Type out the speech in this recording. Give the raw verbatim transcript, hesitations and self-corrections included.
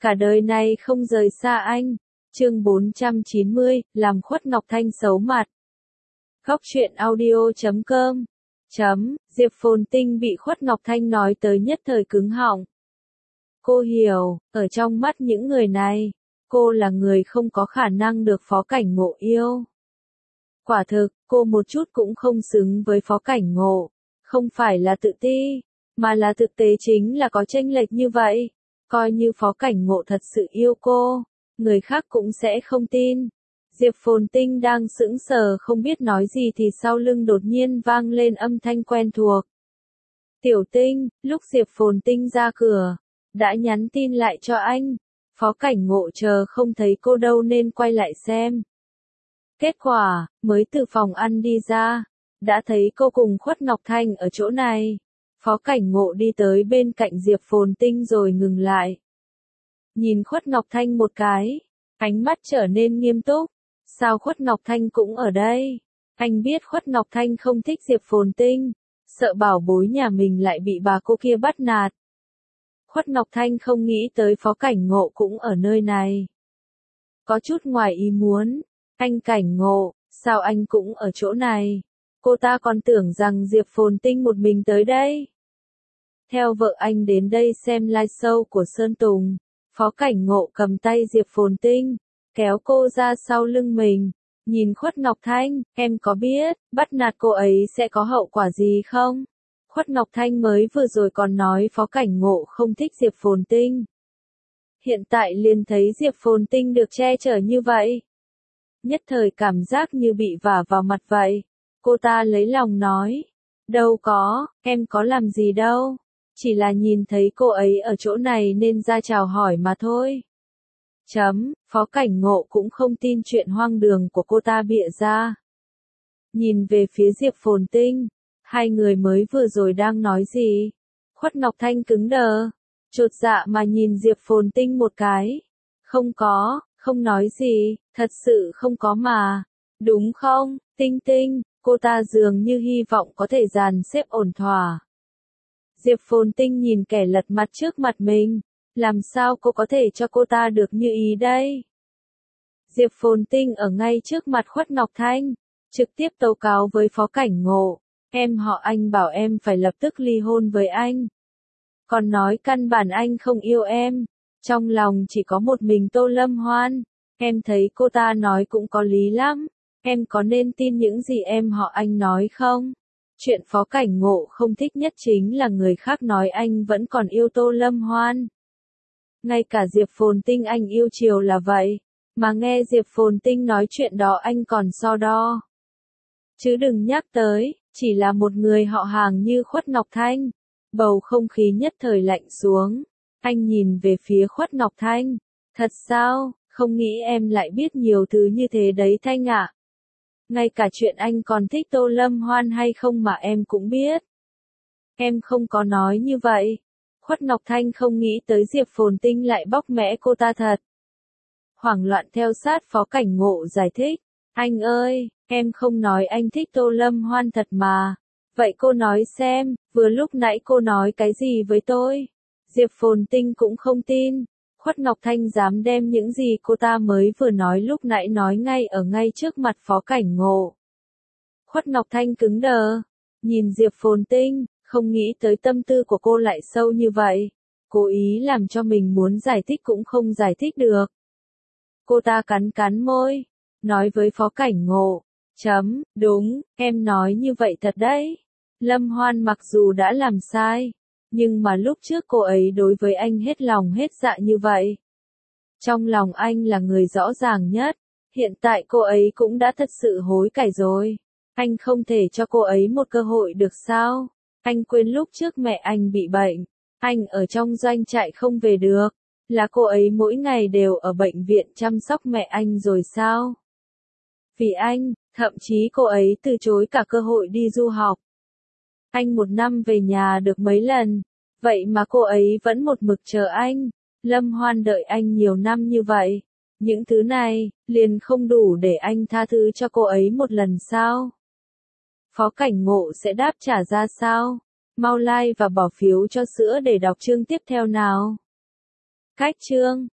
cả đời này không rời xa anh. Chương bốn trăm chín mươi, làm Khuất Ngọc Thanh xấu mặt. Góc truyện audio chấm com. Chấm, Diệp Phồn Tinh bị Khuất Ngọc Thanh nói tới nhất thời cứng họng. Cô hiểu, ở trong mắt những người này, cô là người không có khả năng được Phó Cảnh Ngộ yêu. Quả thực, cô một chút cũng không xứng với Phó Cảnh Ngộ. Không phải là tự ti, mà là thực tế chính là có chênh lệch như vậy. Coi như Phó Cảnh Ngộ thật sự yêu cô, người khác cũng sẽ không tin. Diệp Phồn Tinh đang sững sờ không biết nói gì thì sau lưng đột nhiên vang lên âm thanh quen thuộc. Tiểu Tinh, lúc Diệp Phồn Tinh ra cửa, đã nhắn tin lại cho anh. Phó Cảnh Ngộ chờ không thấy cô đâu nên quay lại xem. Kết quả, mới từ phòng ăn đi ra, đã thấy cô cùng Khuất Ngọc Thanh ở chỗ này. Phó Cảnh Ngộ đi tới bên cạnh Diệp Phồn Tinh rồi ngừng lại. Nhìn Khuất Ngọc Thanh một cái, ánh mắt trở nên nghiêm túc. Sao Khuất Ngọc Thanh cũng ở đây? Anh biết Khuất Ngọc Thanh không thích Diệp Phồn Tinh, sợ bảo bối nhà mình lại bị bà cô kia bắt nạt. Khuất Ngọc Thanh không nghĩ tới Phó Cảnh Ngộ cũng ở nơi này. Có chút ngoài ý muốn, anh Cảnh Ngộ, sao anh cũng ở chỗ này? Cô ta còn tưởng rằng Diệp Phồn Tinh một mình tới đây. Theo vợ anh đến đây xem live show của Sơn Tùng, Phó Cảnh Ngộ cầm tay Diệp Phồn Tinh, kéo cô ra sau lưng mình, nhìn Khuất Ngọc Thanh, em có biết, bắt nạt cô ấy sẽ có hậu quả gì không? Khuất Ngọc Thanh mới vừa rồi còn nói Phó Cảnh Ngộ không thích Diệp Phồn Tinh. Hiện tại liền thấy Diệp Phồn Tinh được che chở như vậy. Nhất thời cảm giác như bị vả vào mặt vậy. Cô ta lấy lòng nói, đâu có, em có làm gì đâu. Chỉ là nhìn thấy cô ấy ở chỗ này nên ra chào hỏi mà thôi. Chấm, Phó Cảnh Ngộ cũng không tin chuyện hoang đường của cô ta bịa ra. Nhìn về phía Diệp Phồn Tinh, hai người mới vừa rồi đang nói gì? Khuất Ngọc Thanh cứng đờ, chột dạ mà nhìn Diệp Phồn Tinh một cái. Không có, không nói gì, thật sự không có mà. Đúng không, Tinh Tinh, cô ta dường như hy vọng có thể dàn xếp ổn thỏa. Diệp Phồn Tinh nhìn kẻ lật mặt trước mặt mình, làm sao cô có thể cho cô ta được như ý đây? Diệp Phồn Tinh ở ngay trước mặt Khuất Ngọc Thanh, trực tiếp tố cáo với Phó Cảnh Ngộ, em họ anh bảo em phải lập tức ly hôn với anh. Còn nói căn bản anh không yêu em, trong lòng chỉ có một mình Tô Lâm Hoan, em thấy cô ta nói cũng có lý lắm, em có nên tin những gì em họ anh nói không? Chuyện Phó Cảnh Ngộ không thích nhất chính là người khác nói anh vẫn còn yêu Tô Lâm Hoan. Ngay cả Diệp Phồn Tinh anh yêu chiều là vậy, mà nghe Diệp Phồn Tinh nói chuyện đó anh còn so đo. Chứ đừng nhắc tới, chỉ là một người họ hàng như Khuất Ngọc Thanh. Bầu không khí nhất thời lạnh xuống, anh nhìn về phía Khuất Ngọc Thanh. Thật sao, không nghĩ em lại biết nhiều thứ như thế đấy Thanh ạ. Ngay cả chuyện anh còn thích Tô Lâm Hoan hay không mà em cũng biết. Em không có nói như vậy. Khuất Ngọc Thanh không nghĩ tới Diệp Phồn Tinh lại bóc mẽ cô ta thật. Hoảng loạn theo sát Phó Cảnh Ngộ giải thích. Anh ơi, em không nói anh thích Tô Lâm Hoan thật mà. Vậy cô nói xem, vừa lúc nãy cô nói cái gì với tôi? Diệp Phồn Tinh cũng không tin. Khuất Ngọc Thanh dám đem những gì cô ta mới vừa nói lúc nãy nói ngay ở ngay trước mặt Phó Cảnh Ngộ. Khuất Ngọc Thanh cứng đờ, nhìn Diệp Phồn Tinh, không nghĩ tới tâm tư của cô lại sâu như vậy. Cố ý làm cho mình muốn giải thích cũng không giải thích được. Cô ta cắn cắn môi, nói với Phó Cảnh Ngộ, chấm, đúng, em nói như vậy thật đấy. Lâm Hoan mặc dù đã làm sai, nhưng mà lúc trước cô ấy đối với anh hết lòng hết dạ như vậy. Trong lòng anh là người rõ ràng nhất, hiện tại cô ấy cũng đã thật sự hối cải rồi. Anh không thể cho cô ấy một cơ hội được sao? Anh quên lúc trước mẹ anh bị bệnh, anh ở trong doanh trại không về được, là cô ấy mỗi ngày đều ở bệnh viện chăm sóc mẹ anh rồi sao? Vì anh, thậm chí cô ấy từ chối cả cơ hội đi du học. Anh một năm về nhà được mấy lần, vậy mà cô ấy vẫn một mực chờ anh. Lâm Hoan đợi anh nhiều năm như vậy, những thứ này, liền không đủ để anh tha thứ cho cô ấy một lần sao? Phó Cảnh Ngộ sẽ đáp trả ra sao? Mau like và bỏ phiếu cho sữa để đọc chương tiếp theo nào. Cách chương